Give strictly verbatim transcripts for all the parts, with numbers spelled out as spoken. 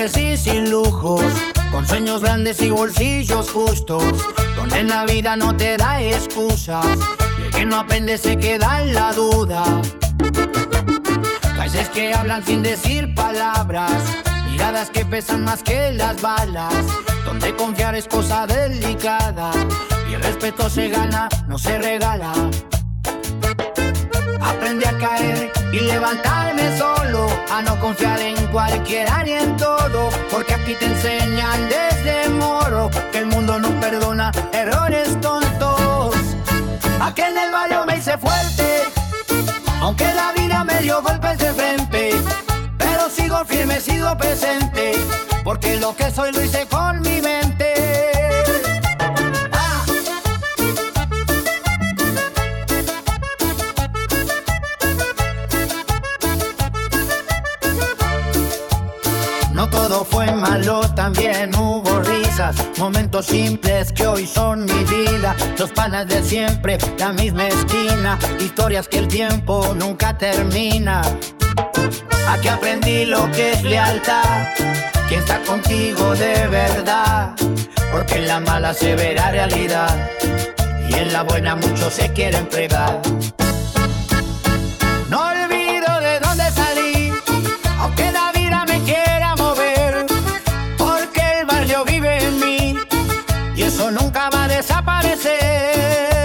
pobres y sin lujos, con sueños grandes y bolsillos justos, donde en la vida no te da excusas y el que no aprende se queda en la duda. Países que hablan sin decir palabras, miradas que pesan más que las balas, donde confiar es cosa delicada y el respeto se gana, no se regala. Aprendí a caer y levantarme solo, a no confiar en cualquiera ni en todo, porque aquí te enseñan desde moro que el mundo no perdona errores tontos. Aquí en el barrio me hice fuerte, aunque la vida me dio golpes de frente, pero sigo firme, sigo presente, porque lo que soy lo hice con mi mente. Ah. No todo fue malo, también hubo risas, momentos simples que hoy son mi vida, los panas de siempre, la misma esquina, historias que el tiempo nunca termina. Aquí aprendí lo que es lealtad, quién está contigo de verdad, porque en la mala se verá realidad y en la buena muchos se quieren fregar. No olvido de dónde salí, aunque la vida me quiera mover, porque el barrio vive en mí y eso nunca va a desaparecer.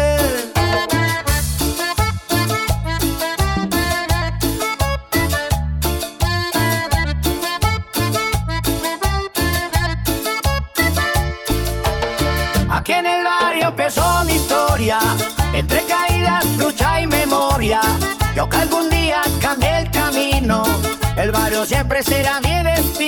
Aquí en el barrio empezó mi historia, entre caídas, lucha y memoria. Yo que algún día cambié el camino, el barrio siempre será mi destino.